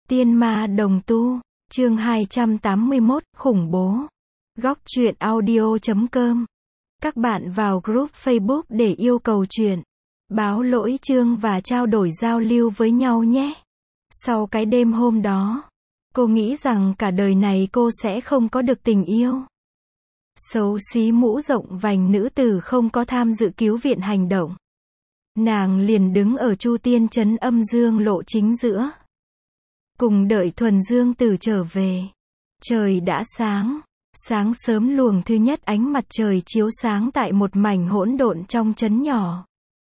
Tiên ma đồng tu, chương 281, khủng bố. Góc truyện audio.com. Các bạn vào group Facebook để yêu cầu truyện, báo lỗi chương và trao đổi giao lưu với nhau nhé. Sau cái đêm hôm đó, cô nghĩ rằng cả đời này cô sẽ không có được tình yêu. Xấu xí mũ rộng vành nữ tử không có tham dự cứu viện hành động. Nàng liền đứng ở Chu Tiên trấn Âm Dương lộ chính giữa, cùng đợi Thuần Dương Tử trở về. Trời đã sáng. Sáng sớm luồng thứ nhất ánh mặt trời chiếu sáng tại một mảnh hỗn độn trong trấn nhỏ.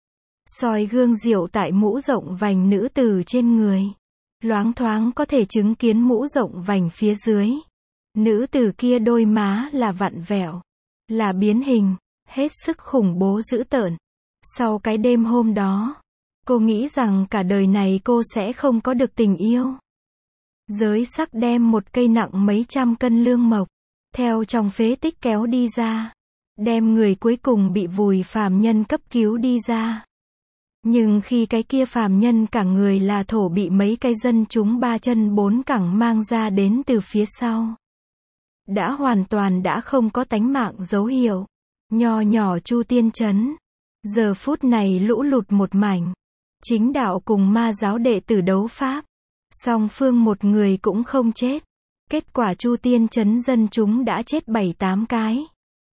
Soi gương diệu tại mũ rộng vành nữ tử trên người. Loáng thoáng có thể chứng kiến mũ rộng vành phía dưới. Nữ tử kia đôi má là vặn vẹo, là biến hình, hết sức khủng bố dữ tợn. Sau cái đêm hôm đó, cô nghĩ rằng cả đời này cô sẽ không có được tình yêu. Giới sắc đem một cây nặng mấy trăm cân lương mộc, theo trong phế tích kéo đi ra, đem người cuối cùng bị vùi phàm nhân cấp cứu đi ra. Nhưng khi cái kia phàm nhân cả người là thổ bị mấy cái dân chúng ba chân bốn cẳng mang ra đến từ phía sau, đã hoàn toàn đã không có tánh mạng dấu hiệu. Nho nhỏ Chu Tiên trấn, giờ phút này lũ lụt một mảnh. Chính đạo cùng ma giáo đệ tử đấu pháp, song phương một người cũng không chết. Kết quả Chu Tiên trấn dân chúng đã chết 7-8 cái,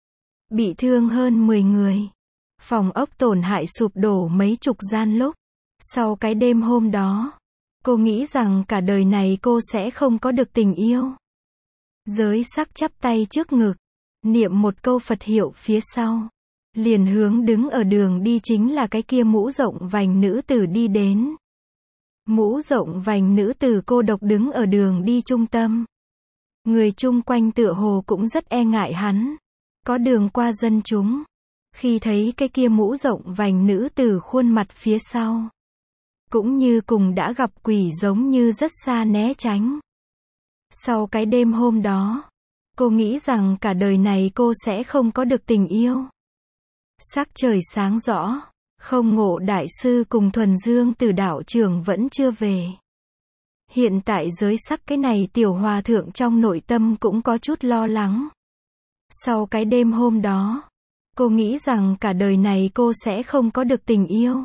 bị thương hơn 10 người, phòng ốc tổn hại sụp đổ mấy chục gian lúc. Sau cái đêm hôm đó, cô nghĩ rằng cả đời này cô sẽ không có được tình yêu. Giới sắc chắp tay trước ngực, niệm một câu Phật hiệu phía sau, liền hướng đứng ở đường đi chính là cái kia mũ rộng vành nữ tử đi đến. Mũ rộng vành nữ tử cô độc đứng ở đường đi trung tâm. Người chung quanh tựa hồ cũng rất e ngại hắn. Có đường qua dân chúng, khi thấy cái kia mũ rộng vành nữ tử khuôn mặt phía sau, cũng như cùng đã gặp quỷ giống như rất xa né tránh. Sau cái đêm hôm đó, cô nghĩ rằng cả đời này cô sẽ không có được tình yêu. Sắc trời sáng rõ, Không Ngộ đại sư cùng Thuần Dương Tử đạo trưởng vẫn chưa về. Hiện tại giới sắc cái này tiểu hòa thượng trong nội tâm cũng có chút lo lắng. Sau cái đêm hôm đó, cô nghĩ rằng cả đời này cô sẽ không có được tình yêu.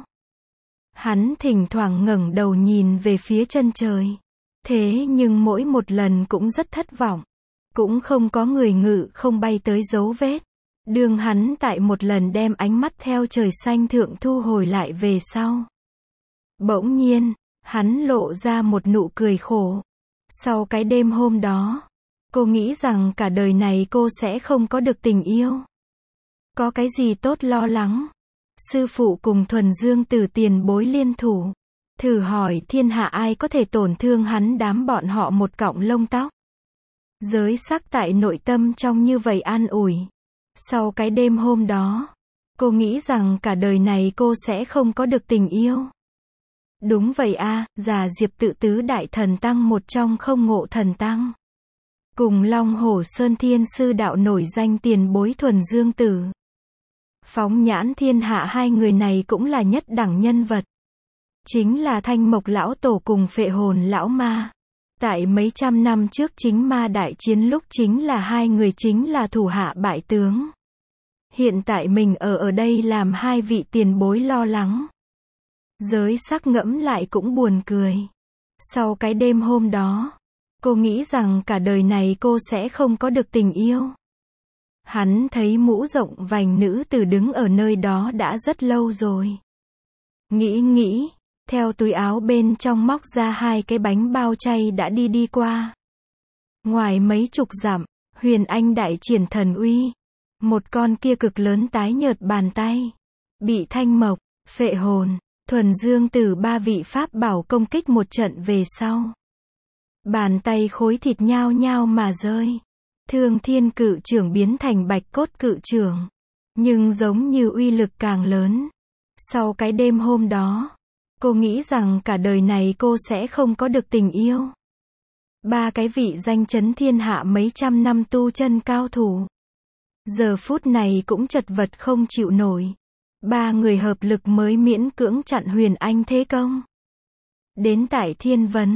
Hắn thỉnh thoảng ngẩng đầu nhìn về phía chân trời. Thế nhưng mỗi một lần cũng rất thất vọng. Cũng không có người ngự không bay tới dấu vết. Đường hắn tại một lần đem ánh mắt theo trời xanh thượng thu hồi lại về sau. Bỗng nhiên, hắn lộ ra một nụ cười khổ. Sau cái đêm hôm đó, cô nghĩ rằng cả đời này cô sẽ không có được tình yêu. Có cái gì tốt lo lắng? Sư phụ cùng Thuần Dương Tử tiền bối liên thủ, thử hỏi thiên hạ ai có thể tổn thương hắn đám bọn họ một cọng lông tóc. Giới sắc tại nội tâm trong như vậy an ủi. Sau cái đêm hôm đó, cô nghĩ rằng cả đời này cô sẽ không có được tình yêu. Đúng vậy a, Già Diệp Tự tứ đại thần tăng một trong Không Ngộ thần tăng, cùng Long Hổ Sơn Thiên sư đạo nổi danh tiền bối Thuần Dương Tử. Phóng nhãn thiên hạ hai người này cũng là nhất đẳng nhân vật. Chính là Thanh Mộc lão tổ cùng Phệ Hồn lão ma. Tại mấy trăm năm trước chính ma đại chiến lúc chính là hai người chính là thủ hạ bại tướng. Hiện tại mình ở đây làm hai vị tiền bối lo lắng. Giới sắc ngẫm lại cũng buồn cười. Sau cái đêm hôm đó, cô nghĩ rằng cả đời này cô sẽ không có được tình yêu. Hắn thấy mũ rộng vành nữ tử đứng ở nơi đó đã rất lâu rồi. Nghĩ, theo túi áo bên trong móc ra hai cái bánh bao chay đã đi qua. Ngoài mấy chục dặm, Huyền Anh đại triển thần uy. Một con kia cực lớn tái nhợt bàn tay, bị Thanh Mộc, Phệ Hồn, Thuần Dương Tử ba vị pháp bảo công kích một trận về sau. Bàn tay khối thịt nhao nhao mà rơi. Thương Thiên Cự Trưởng biến thành Bạch Cốt Cự Trưởng. Nhưng giống như uy lực càng lớn. Sau cái đêm hôm đó, cô nghĩ rằng cả đời này cô sẽ không có được tình yêu. Ba cái vị danh chấn thiên hạ mấy trăm năm tu chân cao thủ, giờ phút này cũng chật vật không chịu nổi. Ba người hợp lực mới miễn cưỡng chặn Huyền Anh thế công. Đến tại Thiên Vấn,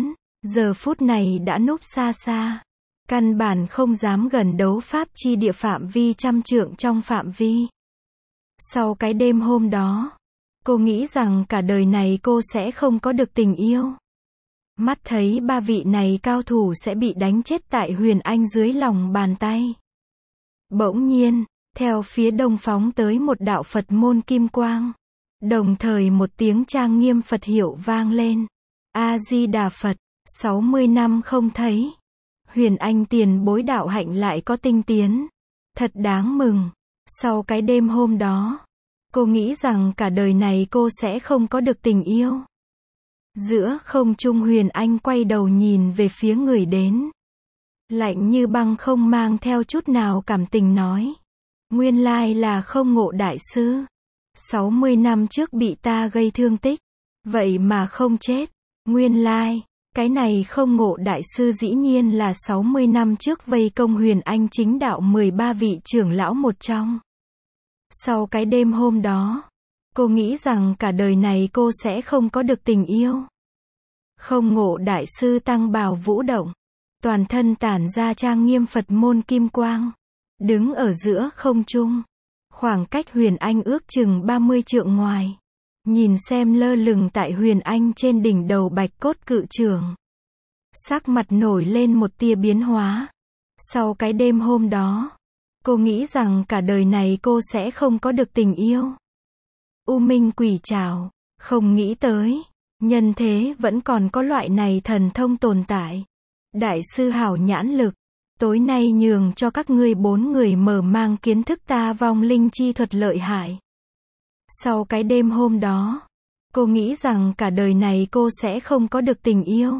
giờ phút này đã núp xa xa. Căn bản không dám gần đấu pháp chi địa phạm vi trăm trượng trong phạm vi. Sau cái đêm hôm đó, cô nghĩ rằng cả đời này cô sẽ không có được tình yêu. Mắt thấy ba vị này cao thủ sẽ bị đánh chết tại Huyền Anh dưới lòng bàn tay. Bỗng nhiên, theo phía đông phóng tới một đạo Phật môn kim quang. Đồng thời một tiếng trang nghiêm Phật hiệu vang lên. A-di-đà Phật, 60 năm không thấy. Huyền Anh tiền bối đạo hạnh lại có tinh tiến. Thật đáng mừng. Sau cái đêm hôm đó, cô nghĩ rằng cả đời này cô sẽ không có được tình yêu. Giữa không trung Huyền Anh quay đầu nhìn về phía người đến. Lạnh như băng không mang theo chút nào cảm tình nói. Nguyên lai là Không Ngộ Đại Sư. 60 năm trước bị ta gây thương tích. Vậy mà không chết. Nguyên lai, cái này Không Ngộ Đại Sư dĩ nhiên là 60 năm trước vây công Huyền Anh chính đạo 13 vị trưởng lão một trong. Sau cái đêm hôm đó, cô nghĩ rằng cả đời này cô sẽ không có được tình yêu. Không Ngộ Đại Sư tăng bào vũ động. Toàn thân tản ra trang nghiêm Phật môn kim quang. Đứng ở giữa không trung. Khoảng cách Huyền Anh ước chừng 30 trượng ngoài. Nhìn xem lơ lửng tại Huyền Anh trên đỉnh đầu bạch cốt cự trường. Sắc mặt nổi lên một tia biến hóa. Sau cái đêm hôm đó, cô nghĩ rằng cả đời này cô sẽ không có được tình yêu. U Minh Quỷ Trảo, không nghĩ tới, nhân thế vẫn còn có loại này thần thông tồn tại. Đại sư hảo nhãn lực, tối nay nhường cho các ngươi 4 người mở mang kiến thức ta vong linh chi thuật lợi hại. Sau cái đêm hôm đó, cô nghĩ rằng cả đời này cô sẽ không có được tình yêu.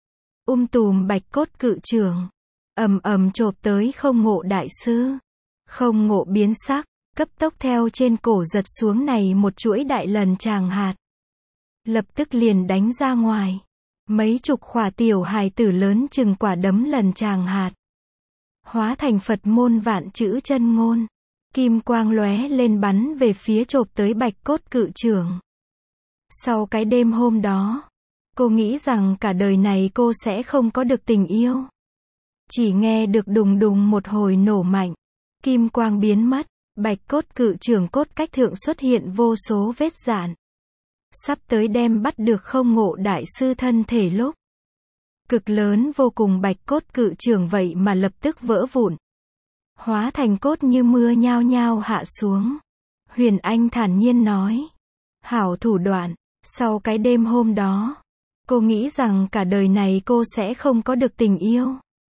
Tùm bạch cốt cự trường, ầm ầm chộp tới Không Ngộ Đại Sư. Không Ngộ biến sắc, cấp tốc theo trên cổ giật xuống này một chuỗi đại lần tràng hạt. Lập tức liền đánh ra ngoài. Mấy chục khỏa tiểu hài tử lớn chừng quả đấm lần tràng hạt. Hóa thành Phật môn vạn chữ chân ngôn. Kim quang lóe lên bắn về phía chộp tới bạch cốt cự trường. Sau cái đêm hôm đó, cô nghĩ rằng cả đời này cô sẽ không có được tình yêu. Chỉ nghe được đùng đùng một hồi nổ mạnh. Kim quang biến mất, bạch cốt cự trường cốt cách thượng xuất hiện vô số vết rạn. Sắp tới đem bắt được Không Ngộ Đại Sư thân thể lúc. Cực lớn vô cùng bạch cốt cự trường vậy mà lập tức vỡ vụn. Hóa thành cốt như mưa nhao nhao hạ xuống. Huyền Anh thản nhiên nói. Hảo thủ đoạn, sau cái đêm hôm đó, cô nghĩ rằng cả đời này cô sẽ không có được tình yêu.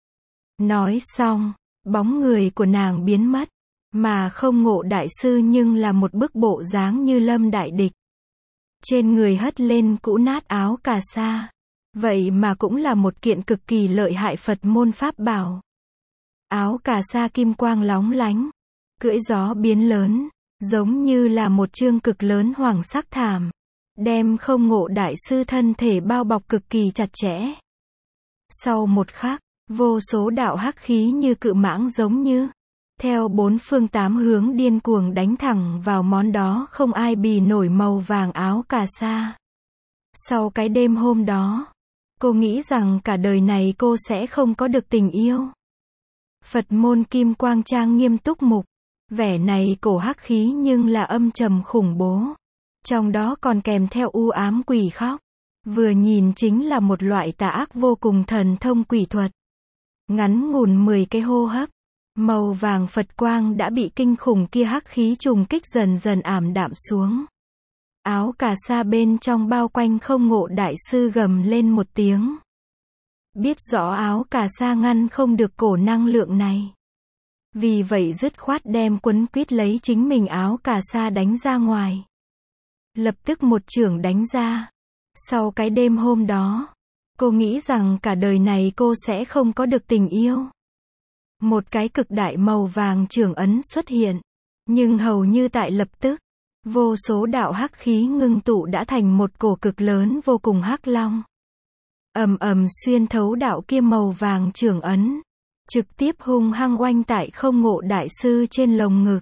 Nói xong, bóng người của nàng biến mất. Mà Không Ngộ Đại Sư nhưng là một bức bộ dáng như lâm đại địch. Trên người hất lên cũ nát áo cà sa. Vậy mà cũng là một kiện cực kỳ lợi hại Phật môn pháp bảo. Áo cà sa kim quang lóng lánh. Cưỡi gió biến lớn. Giống như là một chương cực lớn hoàng sắc thảm. Đem Không Ngộ Đại Sư thân thể bao bọc cực kỳ chặt chẽ. Sau một khắc, vô số đạo hắc khí như cự mãng giống như. Theo 4 phương 8 hướng điên cuồng đánh thẳng vào món đó không ai bì nổi màu vàng áo cà sa. Sau cái đêm hôm đó, cô nghĩ rằng cả đời này cô sẽ không có được tình yêu. Phật môn kim quang trang nghiêm túc mục. Vẻ này cổ hắc khí nhưng là âm trầm khủng bố. Trong đó còn kèm theo u ám quỷ khóc. Vừa nhìn chính là một loại tà ác vô cùng thần thông quỷ thuật. Ngắn ngủn 10 cái hô hấp. Màu vàng Phật quang đã bị kinh khủng kia hắc khí trùng kích dần dần ảm đạm xuống. Áo cà sa bên trong bao quanh Không Ngộ Đại Sư gầm lên một tiếng. Biết rõ áo cà sa ngăn không được cổ năng lượng này. Vì vậy dứt khoát đem quấn quýt lấy chính mình áo cà sa đánh ra ngoài. Lập tức một chưởng đánh ra. Sau cái đêm hôm đó, cô nghĩ rằng cả đời này cô sẽ không có được tình yêu. Một cái cực đại màu vàng chưởng ấn xuất hiện. Nhưng hầu như tại lập tức, vô số đạo hắc khí ngưng tụ đã thành một cổ cực lớn vô cùng hắc long. Ầm ầm xuyên thấu đạo kia màu vàng chưởng ấn. Trực tiếp hung hăng oanh tại Không Ngộ Đại Sư trên lồng ngực.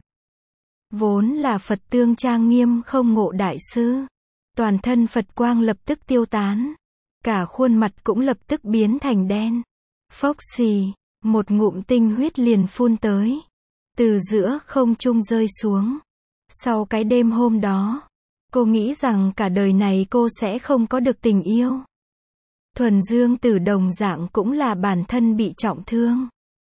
Vốn là Phật tương trang nghiêm Không Ngộ Đại Sư. Toàn thân Phật quang lập tức tiêu tán. cả khuôn mặt cũng lập tức biến thành đen. Phốc xì, một ngụm tinh huyết liền phun tới, từ giữa không trung rơi xuống. Sau cái đêm hôm đó, cô nghĩ rằng cả đời này cô sẽ không có được tình yêu. Thuần Dương Tử đồng dạng cũng là bản thân bị trọng thương,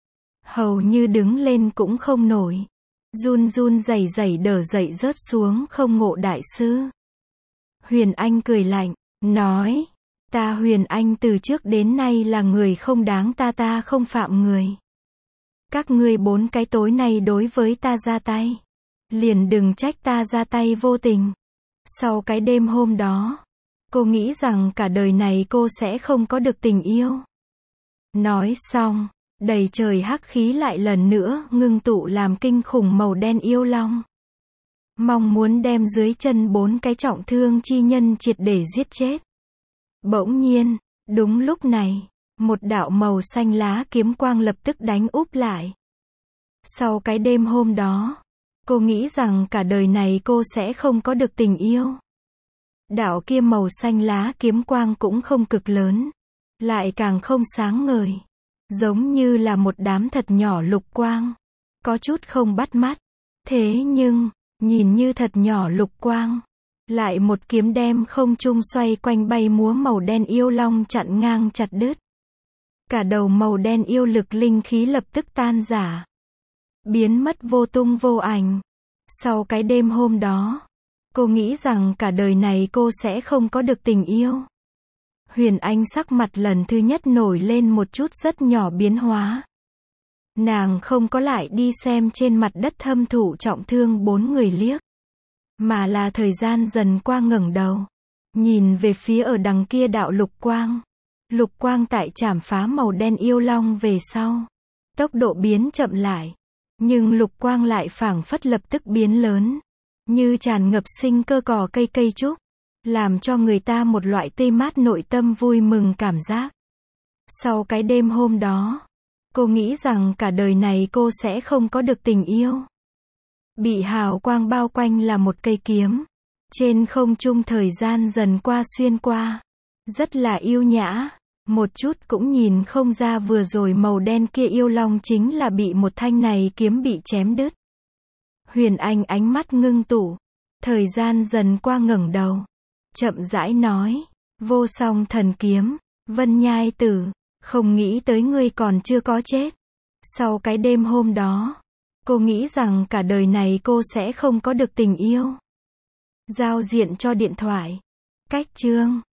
hầu như đứng lên cũng không nổi, run run rẩy rẩy đờ dậy rớt xuống không Ngộ đại sư. Huyền Anh cười lạnh, nói, ta Huyền Anh từ trước đến nay là người không đáng ta không phạm người. Các ngươi 4 cái tối nay đối với ta ra tay, liền đừng trách ta ra tay vô tình. Sau cái đêm hôm đó, cô nghĩ rằng cả đời này cô sẽ không có được tình yêu. Nói xong, đầy trời hắc khí lại lần nữa ngưng tụ làm kinh khủng màu đen yêu long. Mong muốn đem dưới chân 4 cái trọng thương chi nhân triệt để giết chết. Bỗng nhiên, đúng lúc này, một đạo màu xanh lá kiếm quang lập tức đánh úp lại. Sau cái đêm hôm đó, cô nghĩ rằng cả đời này cô sẽ không có được tình yêu. Đạo kia màu xanh lá kiếm quang cũng không cực lớn, lại càng không sáng ngời, giống như là một đám thật nhỏ lục quang, có chút không bắt mắt. Thế nhưng, nhìn như thật nhỏ lục quang, lại một kiếm đem không trung xoay quanh bay múa màu đen yêu long chặn ngang chặt đứt. Cả đầu màu đen yêu lực linh khí lập tức tan rã, biến mất vô tung vô ảnh. Sau cái đêm hôm đó, cô nghĩ rằng cả đời này cô sẽ không có được tình yêu. Huyền Anh sắc mặt lần thứ nhất nổi lên một chút rất nhỏ biến hóa. Nàng không có lại đi xem trên mặt đất thâm thụ trọng thương 4 người liếc, mà là thời gian dần qua ngẩng đầu, nhìn về phía ở đằng kia đạo lục quang. Lục quang tại chảm phá màu đen yêu long về sau, tốc độ biến chậm lại, nhưng lục quang lại phảng phất lập tức biến lớn, như tràn ngập sinh cơ cỏ cây cây trúc, làm cho người ta một loại tê mát nội tâm vui mừng cảm giác. Sau cái đêm hôm đó, cô nghĩ rằng cả đời này cô sẽ không có được tình yêu. Bị hào quang bao quanh là một cây kiếm, trên không trung thời gian dần qua xuyên qua, rất là yêu nhã, một chút cũng nhìn không ra vừa rồi màu đen kia yêu long chính là bị một thanh này kiếm bị chém đứt. Huyền Anh ánh mắt ngưng tụ, thời gian dần qua ngẩng đầu, chậm rãi nói, vô song thần kiếm, Vân Nhai Tử, không nghĩ tới ngươi còn chưa có chết. Sau cái đêm hôm đó, cô nghĩ rằng cả đời này cô sẽ không có được tình yêu. Giao diện cho điện thoại. Cách chương